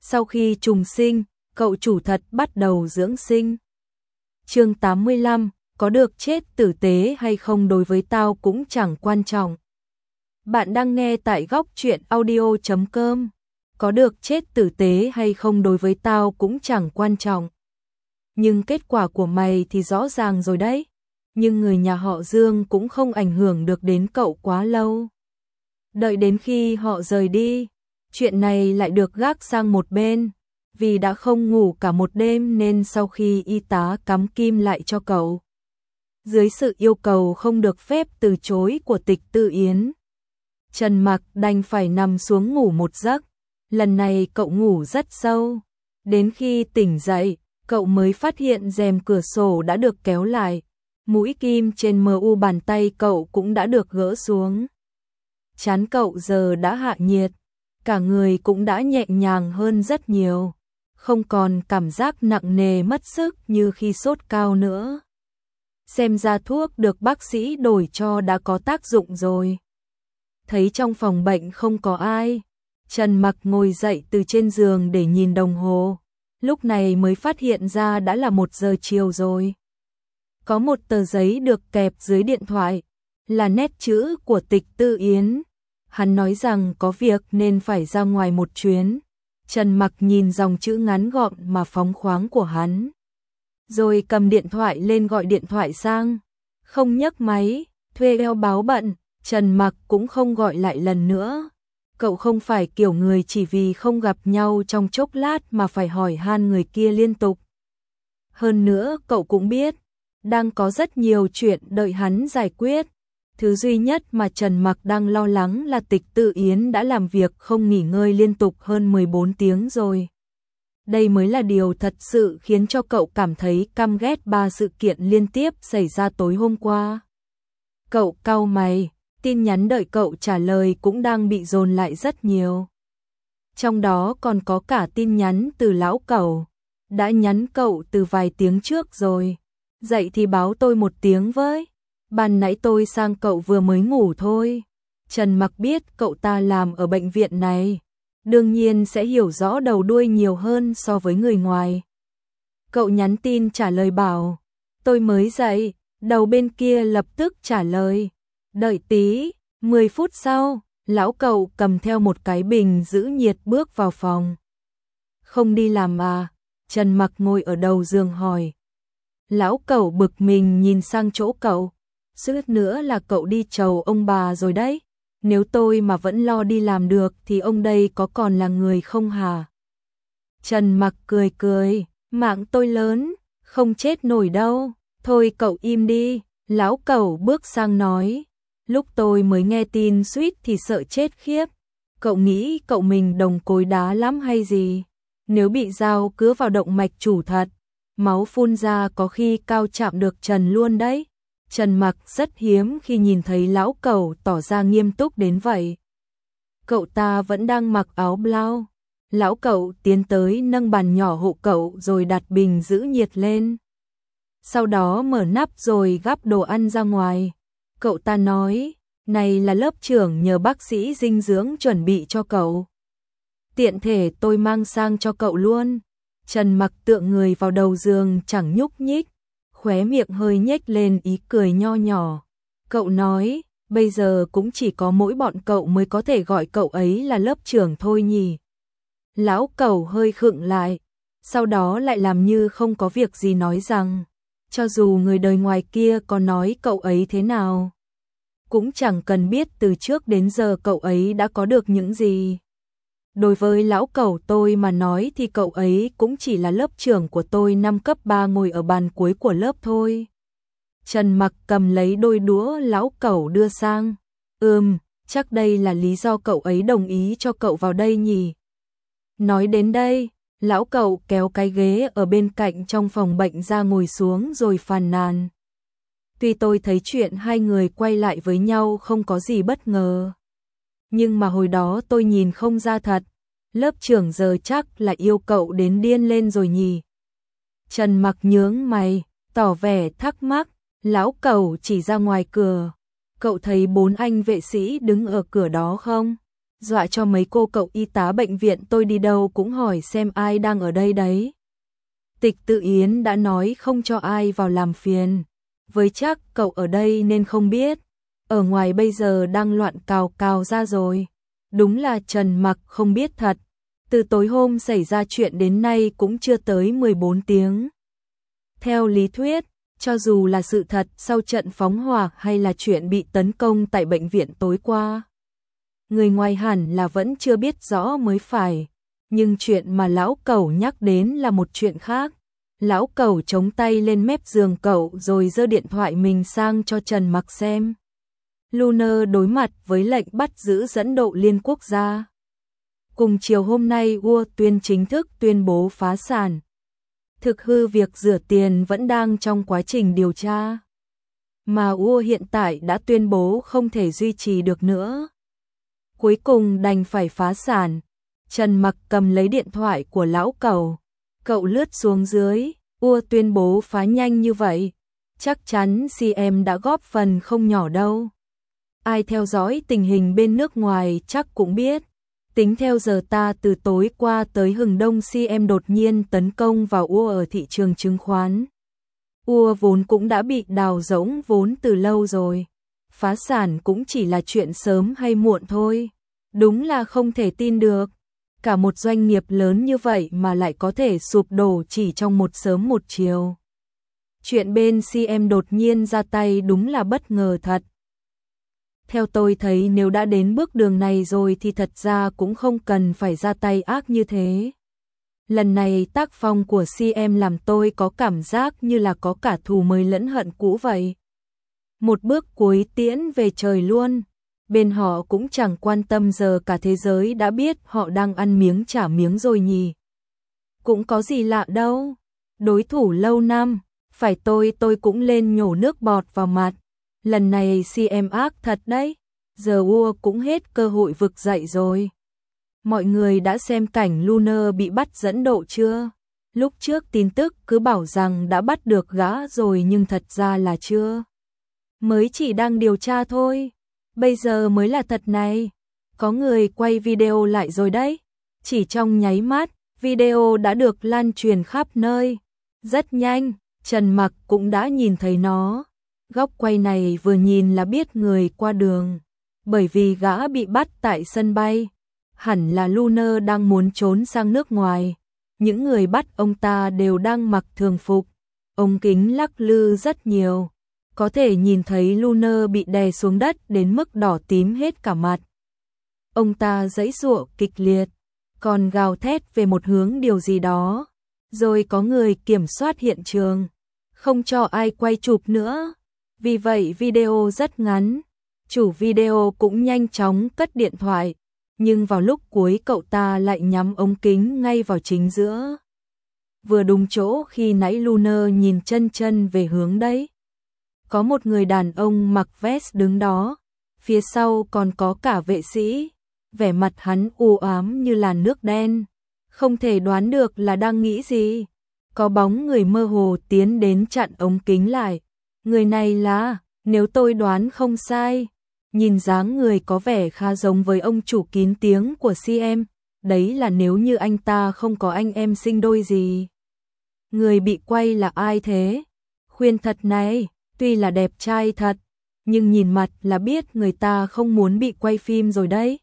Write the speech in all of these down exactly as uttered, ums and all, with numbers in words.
Sau khi trùng sinh, cậu chủ thật bắt đầu dưỡng sinh. Chương tám mươi lăm, có được chết tử tế hay không đối với tao cũng chẳng quan trọng. Bạn đang nghe tại góc truyện audio chấm com. Có được chết tử tế hay không đối với tao cũng chẳng quan trọng. Nhưng kết quả của mày thì rõ ràng rồi đấy. Nhưng người nhà họ Dương cũng không ảnh hưởng được đến cậu quá lâu. Đợi đến khi họ rời đi, chuyện này lại được gác sang một bên. Vì đã không ngủ cả một đêm nên sau khi y tá cắm kim lại cho cậu, dưới sự yêu cầu không được phép từ chối của Tịch Tư Yến, Trần Mặc đành phải nằm xuống ngủ một giấc. Lần này cậu ngủ rất sâu. Đến khi tỉnh dậy, cậu mới phát hiện rèm cửa sổ đã được kéo lại. Mũi kim trên mờ u bàn tay cậu cũng đã được gỡ xuống. Trán cậu giờ đã hạ nhiệt, cả người cũng đã nhẹ nhàng hơn rất nhiều. Không còn cảm giác nặng nề mất sức như khi sốt cao nữa. Xem ra thuốc được bác sĩ đổi cho đã có tác dụng rồi. Thấy trong phòng bệnh không có ai, Trần Mặc ngồi dậy từ trên giường để nhìn đồng hồ. Lúc này mới phát hiện ra đã là một giờ chiều rồi. Có một tờ giấy được kẹp dưới điện thoại, là nét chữ của Tịch Tư Yến. Hắn nói rằng có việc nên phải ra ngoài một chuyến. Trần Mặc nhìn dòng chữ ngắn gọn mà phóng khoáng của hắn, rồi cầm điện thoại lên gọi điện thoại sang. Không nhấc máy, thuê eo báo bận, Trần Mặc cũng không gọi lại lần nữa. Cậu không phải kiểu người chỉ vì không gặp nhau trong chốc lát mà phải hỏi han người kia liên tục. Hơn nữa cậu cũng biết, đang có rất nhiều chuyện đợi hắn giải quyết. Thứ duy nhất mà Trần Mặc đang lo lắng là Tịch Tư Yến đã làm việc không nghỉ ngơi liên tục hơn mười bốn tiếng rồi. Đây mới là điều thật sự khiến cho cậu cảm thấy căm ghét ba sự kiện liên tiếp xảy ra tối hôm qua. Cậu cau mày, tin nhắn đợi cậu trả lời cũng đang bị dồn lại rất nhiều. Trong đó còn có cả tin nhắn từ lão cẩu, đã nhắn cậu từ vài tiếng trước rồi. Dậy thì báo tôi một tiếng với. Ban nãy tôi sang cậu vừa mới ngủ thôi. Trần Mặc biết cậu ta làm ở bệnh viện này, đương nhiên sẽ hiểu rõ đầu đuôi nhiều hơn so với người ngoài. Cậu nhắn tin trả lời bảo, tôi mới dậy. Đầu bên kia lập tức trả lời, đợi tí. Mười phút sau, lão cậu cầm theo một cái bình giữ nhiệt bước vào phòng. Không đi làm à? Trần Mặc ngồi ở đầu giường hỏi. Lão cẩu bực mình nhìn sang chỗ cậu. Suýt nữa là cậu đi chầu ông bà rồi đấy. Nếu tôi mà vẫn lo đi làm được thì ông đây có còn là người không hả? Trần Mặc cười cười, mạng tôi lớn, không chết nổi đâu. Thôi cậu im đi. Lão cẩu bước sang nói. Lúc tôi mới nghe tin suýt thì sợ chết khiếp. Cậu nghĩ cậu mình đồng cối đá lắm hay gì? Nếu bị dao cứa vào động mạch chủ thật, máu phun ra có khi cao chạm được trần luôn đấy. Trần Mặc rất hiếm khi nhìn thấy lão cẩu tỏ ra nghiêm túc đến vậy. Cậu ta vẫn đang mặc áo blau. Lão cẩu tiến tới nâng bàn nhỏ hộ cậu rồi đặt bình giữ nhiệt lên. Sau đó mở nắp rồi gắp đồ ăn ra ngoài. Cậu ta nói, này là lớp trưởng nhờ bác sĩ dinh dưỡng chuẩn bị cho cậu. Tiện thể tôi mang sang cho cậu luôn. Trần Mặc tựa người vào đầu giường chẳng nhúc nhích, khóe miệng hơi nhếch lên ý cười nho nhỏ. Cậu nói, bây giờ cũng chỉ có mỗi bọn cậu mới có thể gọi cậu ấy là lớp trưởng thôi nhỉ. Lão cẩu hơi khựng lại, sau đó lại làm như không có việc gì nói rằng, cho dù người đời ngoài kia có nói cậu ấy thế nào, cũng chẳng cần biết từ trước đến giờ cậu ấy đã có được những gì. Đối với lão cẩu tôi mà nói thì cậu ấy cũng chỉ là lớp trưởng của tôi năm cấp ba ngồi ở bàn cuối của lớp thôi. Trần Mặc cầm lấy đôi đũa lão cẩu đưa sang. Ừm, chắc đây là lý do cậu ấy đồng ý cho cậu vào đây nhỉ. Nói đến đây, lão cẩu kéo cái ghế ở bên cạnh trong phòng bệnh ra ngồi xuống rồi phàn nàn. Tuy tôi thấy chuyện hai người quay lại với nhau không có gì bất ngờ, nhưng mà hồi đó tôi nhìn không ra thật. Lớp trưởng giờ chắc là yêu cậu đến điên lên rồi nhỉ. Trần Mặc nhướng mày, tỏ vẻ thắc mắc. Lão cẩu chỉ ra ngoài cửa. Cậu thấy bốn anh vệ sĩ đứng ở cửa đó không? dọa cho mấy cô cậu y tá bệnh viện tôi đi đâu cũng hỏi xem ai đang ở đây đấy. Tịch Tự Yến đã nói không cho ai vào làm phiền, với chắc cậu ở đây nên không biết, ở ngoài bây giờ đang loạn cào cào ra rồi. Đúng là Trần Mặc không biết thật, từ tối hôm xảy ra chuyện đến nay cũng chưa tới mười bốn tiếng. Theo lý thuyết, cho dù là sự thật sau trận phóng hỏa hay là chuyện bị tấn công tại bệnh viện tối qua, người ngoài hẳn là vẫn chưa biết rõ mới phải, nhưng chuyện mà lão cẩu nhắc đến là một chuyện khác. Lão cẩu chống tay lên mép giường cậu rồi giơ điện thoại mình sang cho Trần Mặc xem. Luna đối mặt với lệnh bắt giữ dẫn độ liên quốc gia. Cùng chiều hôm nay Ua Tuyên chính thức tuyên bố phá sản. Thực hư việc rửa tiền vẫn đang trong quá trình điều tra. Mà Ua hiện tại đã tuyên bố không thể duy trì được nữa. Cuối cùng đành phải phá sản. Trần Mặc cầm lấy điện thoại của lão cẩu. Cậu lướt xuống dưới, Ua tuyên bố phá nhanh như vậy. Chắc chắn xê em đã góp phần không nhỏ đâu. Ai theo dõi tình hình bên nước ngoài chắc cũng biết. Tính theo giờ ta từ tối qua tới hừng đông xê em đột nhiên tấn công vào Ua ở thị trường chứng khoán. Ua vốn cũng đã bị đào rỗng vốn từ lâu rồi. Phá sản cũng chỉ là chuyện sớm hay muộn thôi. Đúng là không thể tin được. Cả một doanh nghiệp lớn như vậy mà lại có thể sụp đổ chỉ trong một sớm một chiều. Chuyện bên xê em đột nhiên ra tay đúng là bất ngờ thật. Theo tôi thấy nếu đã đến bước đường này rồi thì thật ra cũng không cần phải ra tay ác như thế. Lần này tác phong của xê em làm tôi có cảm giác như là có cả thù mới lẫn hận cũ vậy. Một bước cuối tiễn về trời luôn. Bên họ cũng chẳng quan tâm giờ cả thế giới đã biết họ đang ăn miếng trả miếng rồi nhỉ. Cũng có gì lạ đâu. Đối thủ lâu năm, phải tôi tôi cũng lên nhổ nước bọt vào mặt. Lần này xê em ác thật đấy. Giờ Ua cũng hết cơ hội vực dậy rồi. Mọi người đã xem cảnh Luna bị bắt dẫn độ chưa? Lúc trước tin tức cứ bảo rằng đã bắt được gã rồi nhưng thật ra là chưa. Mới chỉ đang điều tra thôi. Bây giờ mới là thật này. Có người quay video lại rồi đấy. Chỉ trong nháy mắt, video đã được lan truyền khắp nơi. Rất nhanh, Trần Mặc cũng đã nhìn thấy nó. Góc quay này vừa nhìn là biết người qua đường. Bởi vì gã bị bắt tại sân bay. Hẳn là Luna đang muốn trốn sang nước ngoài. Những người bắt ông ta đều đang mặc thường phục. Ống kính lắc lư rất nhiều. Có thể nhìn thấy Luna bị đè xuống đất đến mức đỏ tím hết cả mặt. Ông ta giãy giụa kịch liệt, còn gào thét về một hướng điều gì đó. Rồi có người kiểm soát hiện trường, không cho ai quay chụp nữa. Vì vậy video rất ngắn. Chủ video cũng nhanh chóng cất điện thoại. Nhưng vào lúc cuối cậu ta lại nhắm ống kính ngay vào chính giữa. Vừa đúng chỗ khi nãy Luna nhìn chân chân về hướng đấy. Có một người đàn ông mặc vest đứng đó, phía sau còn có cả vệ sĩ, vẻ mặt hắn u ám như làn nước đen, không thể đoán được là đang nghĩ gì. Có bóng người mơ hồ tiến đến chặn ống kính lại. Người này là, nếu tôi đoán không sai, nhìn dáng người có vẻ khá giống với ông chủ kín tiếng của xê em, đấy là nếu như anh ta không có anh em sinh đôi gì. Người bị quay là ai thế? Khuyên thật này. Tuy là đẹp trai thật, nhưng nhìn mặt là biết người ta không muốn bị quay phim rồi đấy.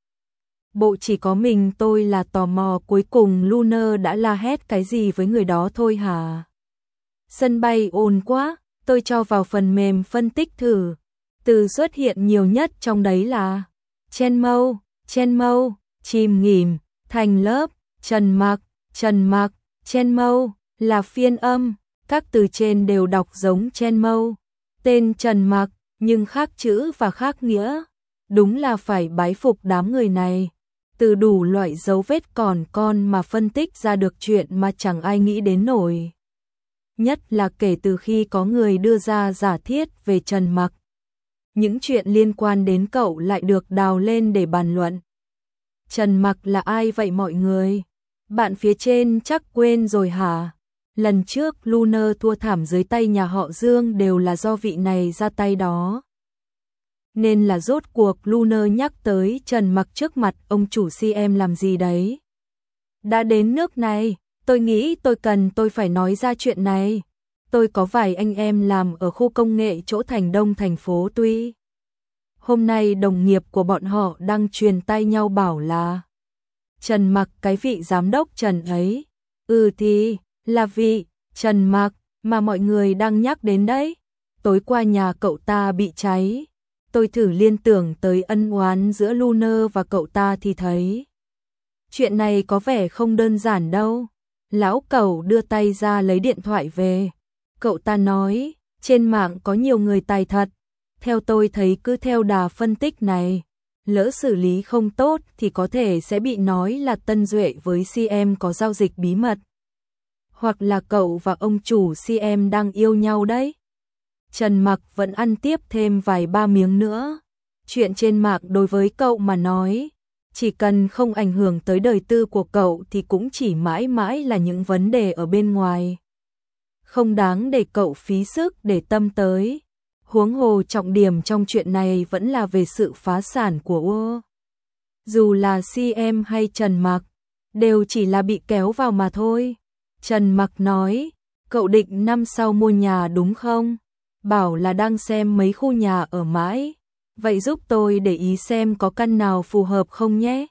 Bộ chỉ có mình tôi là tò mò cuối cùng Luna đã la hét cái gì với người đó thôi hả? Sân bay ồn quá, tôi cho vào phần mềm phân tích thử. Từ xuất hiện nhiều nhất trong đấy là Chen Mâu, Chen Mâu, chìm nghỉm, thành lớp, Trần Mặc, Trần Mặc, Chen Mâu là phiên âm. Các từ trên đều đọc giống Chen Mâu, tên Trần Mặc, nhưng khác chữ và khác nghĩa. Đúng là phải bái phục đám người này. Từ đủ loại dấu vết còn con mà phân tích ra được chuyện mà chẳng ai nghĩ đến nổi. Nhất là kể từ khi có người đưa ra giả thiết về Trần Mặc. Những chuyện liên quan đến cậu lại được đào lên để bàn luận. Trần Mặc là ai vậy mọi người? Bạn phía trên chắc quên rồi hả? Lần trước Luna thua thảm dưới tay nhà họ Dương đều là do vị này ra tay đó. Nên là rốt cuộc Lunar nhắc tới Trần Mặc trước mặt ông chủ xê em làm gì đấy. Đã đến nước này, tôi nghĩ tôi cần tôi phải nói ra chuyện này. Tôi có vài anh em làm ở khu công nghệ chỗ thành đông thành phố Tuy. Hôm nay đồng nghiệp của bọn họ đang truyền tay nhau bảo là Trần Mặc cái vị giám đốc Trần ấy. Ừ thì, là vị Trần Mặc mà mọi người đang nhắc đến đấy. Tối qua nhà cậu ta bị cháy. Tôi thử liên tưởng tới ân oán giữa Lunar và cậu ta thì thấy chuyện này có vẻ không đơn giản đâu. Lão cẩu đưa tay ra lấy điện thoại về. Cậu ta nói, trên mạng có nhiều người tài thật. Theo tôi thấy cứ theo đà phân tích này, lỡ xử lý không tốt thì có thể sẽ bị nói là Tân Duệ với xê em có giao dịch bí mật. Hoặc là cậu và ông chủ xê em đang yêu nhau đấy. Trần Mặc vẫn ăn tiếp thêm vài ba miếng nữa. Chuyện trên mạng đối với cậu mà nói, chỉ cần không ảnh hưởng tới đời tư của cậu thì cũng chỉ mãi mãi là những vấn đề ở bên ngoài. Không đáng để cậu phí sức để tâm tới. Huống hồ trọng điểm trong chuyện này vẫn là về sự phá sản của U. Dù là xê em hay Trần Mặc, đều chỉ là bị kéo vào mà thôi. Trần Mặc nói, cậu định năm sau mua nhà đúng không? Bảo là đang xem mấy khu nhà ở mãi. Vậy giúp tôi để ý xem có căn nào phù hợp không nhé.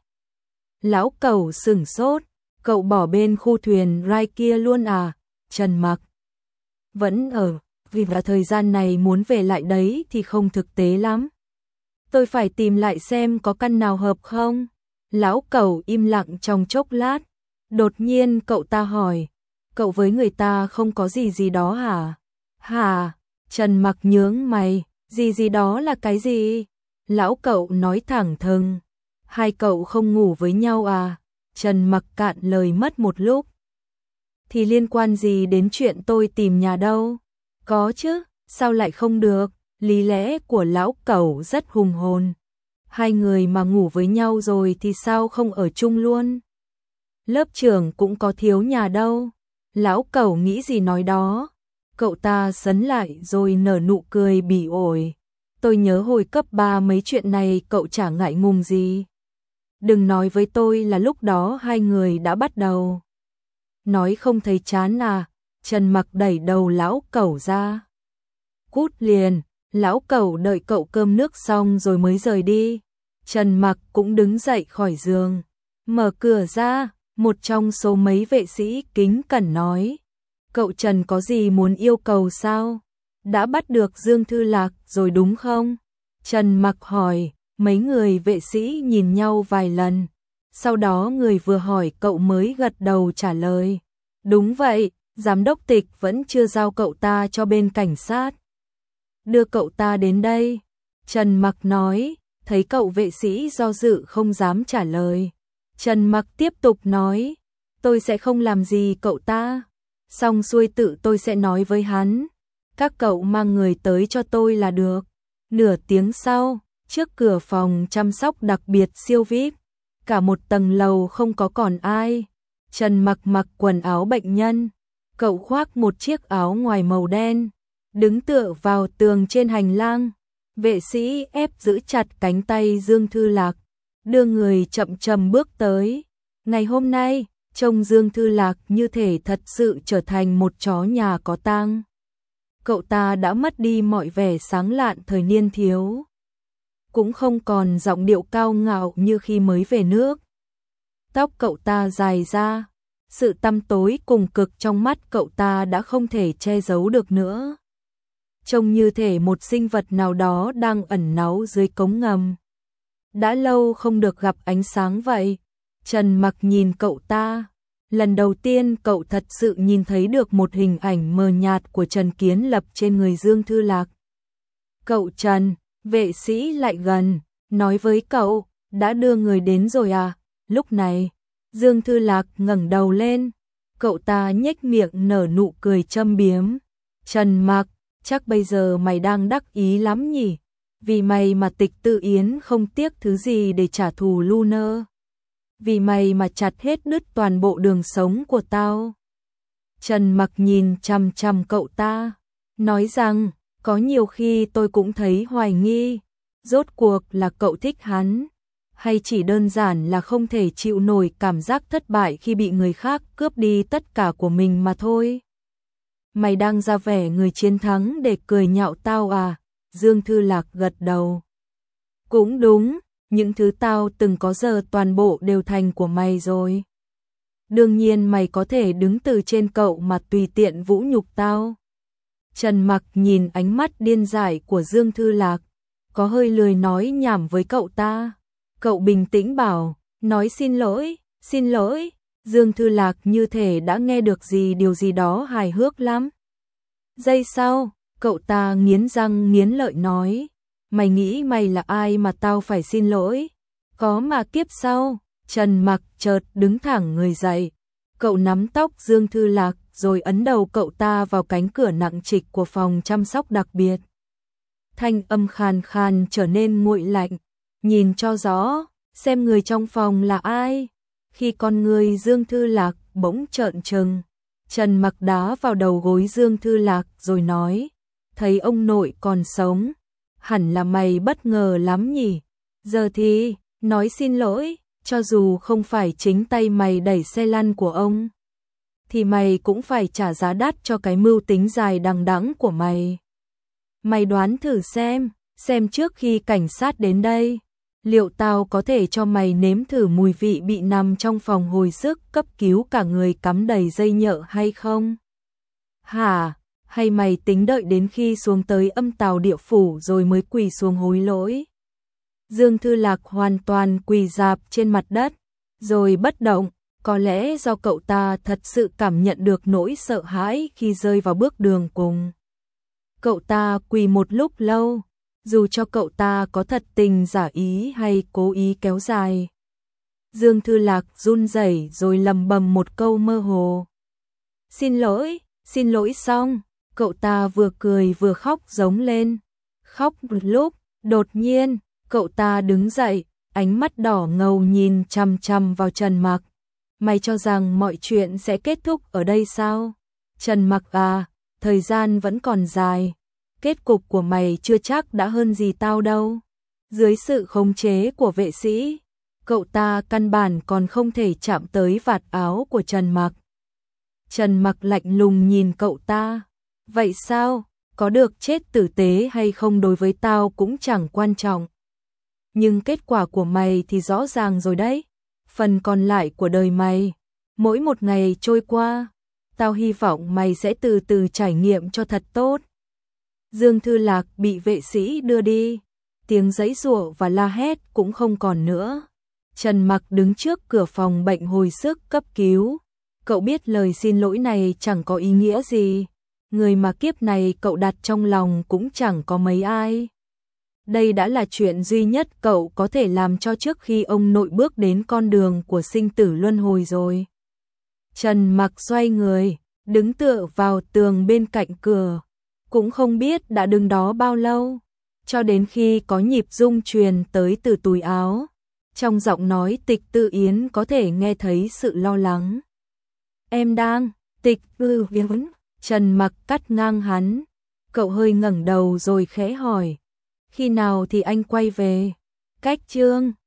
Lão cẩu sửng sốt, cậu bỏ bên khu thuyền rai kia luôn à? Trần Mặc vẫn ở, vì là thời gian này muốn về lại đấy thì không thực tế lắm. Tôi phải tìm lại xem có căn nào hợp không. Lão cẩu im lặng trong chốc lát. Đột nhiên cậu ta hỏi, cậu với người ta không có gì gì đó hả? Hả? Trần Mặc nhướng mày, gì gì đó là cái gì? Lão cậu nói thẳng thừng, hai cậu không ngủ với nhau à? Trần Mặc cạn lời mất một lúc. Thì liên quan gì đến chuyện tôi tìm nhà đâu? Có chứ, sao lại không được? Lý lẽ của lão cẩu rất hùng hồn. Hai người mà ngủ với nhau rồi thì sao không ở chung luôn? Lớp trưởng cũng có thiếu nhà đâu. Lão cẩu nghĩ gì nói đó. Cậu ta sấn lại rồi nở nụ cười bỉ ổi. Tôi nhớ hồi cấp ba mấy chuyện này cậu chả ngại ngùng gì. Đừng nói với tôi là lúc đó hai người đã bắt đầu. Nói không thấy chán à? Trần Mặc đẩy đầu lão cẩu ra. Cút liền, lão cẩu đợi cậu cơm nước xong rồi mới rời đi. Trần Mặc cũng đứng dậy khỏi giường. Mở cửa ra, một trong số mấy vệ sĩ kính cẩn nói. Cậu Trần có gì muốn yêu cầu sao? Đã bắt được Dương Thư Lạc rồi đúng không? Trần Mặc hỏi, mấy người vệ sĩ nhìn nhau vài lần. Sau đó người vừa hỏi cậu mới gật đầu trả lời. Đúng vậy, giám đốc tịch vẫn chưa giao cậu ta cho bên cảnh sát. Đưa cậu ta đến đây. Trần Mặc nói, thấy cậu vệ sĩ do dự không dám trả lời. Trần Mặc tiếp tục nói, tôi sẽ không làm gì cậu ta. Xong xuôi tự tôi sẽ nói với hắn. Các cậu mang người tới cho tôi là được. Nửa tiếng sau, trước cửa phòng chăm sóc đặc biệt siêu vi ai pi, cả một tầng lầu không có còn ai. Trần Mặc mặc quần áo bệnh nhân. Cậu khoác một chiếc áo ngoài màu đen, đứng tựa vào tường trên hành lang. Vệ sĩ ép giữ chặt cánh tay Dương Thư Lạc, đưa người chậm chậm bước tới. Ngày hôm nay, trông Dương Thư Lạc như thể thật sự trở thành một chó nhà có tang. Cậu ta đã mất đi mọi vẻ sáng lạn thời niên thiếu, cũng không còn giọng điệu cao ngạo như khi mới về nước. Tóc cậu ta dài ra, sự tăm tối cùng cực trong mắt cậu ta đã không thể che giấu được nữa. Trông như thể một sinh vật nào đó đang ẩn náu dưới cống ngầm. Đã lâu không được gặp ánh sáng vậy. Trần Mặc nhìn cậu ta. Lần đầu tiên cậu thật sự nhìn thấy được một hình ảnh mờ nhạt của Trần Kiến Lập trên người Dương Thư Lạc. Cậu Trần, vệ sĩ lại gần, nói với cậu, đã đưa người đến rồi à? Lúc này, Dương Thư Lạc ngẩng đầu lên. Cậu ta nhếch miệng nở nụ cười châm biếm. Trần Mặc, chắc bây giờ mày đang đắc ý lắm nhỉ? Vì mày mà Tịch Tư Yến không tiếc thứ gì để trả thù Lunar. Vì mày mà chặt hết đứt toàn bộ đường sống của tao. Trần Mặc nhìn chằm chằm cậu ta, nói rằng, có nhiều khi tôi cũng thấy hoài nghi, Rốt cuộc là cậu thích hắn, hay chỉ đơn giản là không thể chịu nổi cảm giác thất bại khi bị người khác cướp đi tất cả của mình mà thôi. Mày đang ra vẻ người chiến thắng để cười nhạo tao à? Dương Thư Lạc gật đầu. Cũng đúng, những thứ tao từng có giờ toàn bộ đều thành của mày rồi. Đương nhiên mày có thể đứng từ trên cậu mà tùy tiện vũ nhục tao. Trần Mặc nhìn ánh mắt điên dại của Dương Thư Lạc, có hơi lười nói nhảm với cậu ta. Cậu bình tĩnh bảo, nói xin lỗi, xin lỗi. Dương Thư Lạc như thể đã nghe được gì điều gì đó hài hước lắm. Giây sau, cậu ta nghiến răng nghiến lợi nói, mày nghĩ mày là ai mà tao phải xin lỗi? Có mà kiếp sau. Trần Mặc chợt đứng thẳng người dậy. Cậu nắm tóc Dương Thư Lạc rồi ấn đầu cậu ta vào cánh cửa nặng trịch của phòng chăm sóc đặc biệt. Thanh âm khàn khàn trở nên nguội lạnh. Nhìn cho rõ, xem người trong phòng là ai. Khi con người Dương Thư Lạc bỗng trợn trừng, Trần Mặc đá vào đầu gối Dương Thư Lạc rồi nói, thấy ông nội còn sống, hẳn là mày bất ngờ lắm nhỉ. Giờ thì, nói xin lỗi, cho dù không phải chính tay mày đẩy xe lăn của ông, thì mày cũng phải trả giá đắt cho cái mưu tính dài đằng đẵng của mày. Mày đoán thử xem, xem trước khi cảnh sát đến đây, liệu tao có thể cho mày nếm thử mùi vị bị nằm trong phòng hồi sức cấp cứu cả người cắm đầy dây nhợ hay không? Hả? Hay mày tính đợi đến khi xuống tới âm tào địa phủ rồi mới quỳ xuống hối lỗi? Dương Thư Lạc hoàn toàn quỳ rạp trên mặt đất, rồi bất động, có lẽ do cậu ta thật sự cảm nhận được nỗi sợ hãi khi rơi vào bước đường cùng. Cậu ta quỳ một lúc lâu, dù cho cậu ta có thật tình giả ý hay cố ý kéo dài. Dương Thư Lạc run rẩy rồi lầm bầm một câu mơ hồ. Xin lỗi, xin lỗi xong, cậu ta vừa cười vừa khóc giống lên. Khóc một lúc, đột nhiên, cậu ta đứng dậy, ánh mắt đỏ ngầu nhìn chằm chằm vào Trần Mặc. Mày cho rằng mọi chuyện sẽ kết thúc ở đây sao? Trần Mặc à, thời gian vẫn còn dài. Kết cục của mày chưa chắc đã hơn gì tao đâu. Dưới sự khống chế của vệ sĩ, cậu ta căn bản còn không thể chạm tới vạt áo của Trần Mặc. Trần Mặc lạnh lùng nhìn cậu ta. Vậy sao? Có được chết tử tế hay không đối với tao cũng chẳng quan trọng. Nhưng kết quả của mày thì rõ ràng rồi đấy. Phần còn lại của đời mày, mỗi một ngày trôi qua, tao hy vọng mày sẽ từ từ trải nghiệm cho thật tốt. Dương Thư Lạc bị vệ sĩ đưa đi, tiếng giãy giụa và la hét cũng không còn nữa. Trần Mặc đứng trước cửa phòng bệnh hồi sức cấp cứu. Cậu biết lời xin lỗi này chẳng có ý nghĩa gì. Người mà kiếp này cậu đặt trong lòng cũng chẳng có mấy ai. Đây đã là chuyện duy nhất cậu có thể làm cho trước khi ông nội bước đến con đường của sinh tử luân hồi rồi. Trần Mặc xoay người, đứng tựa vào tường bên cạnh cửa. Cũng không biết đã đứng đó bao lâu, cho đến khi có nhịp rung truyền tới từ túi áo. Trong giọng nói Tịch Tư Yến có thể nghe thấy sự lo lắng. Em đang, Tịch Tư Yến, Trần Mặc cắt ngang hắn. Cậu hơi ngẩng đầu rồi khẽ hỏi. Khi nào thì anh quay về? Cách chương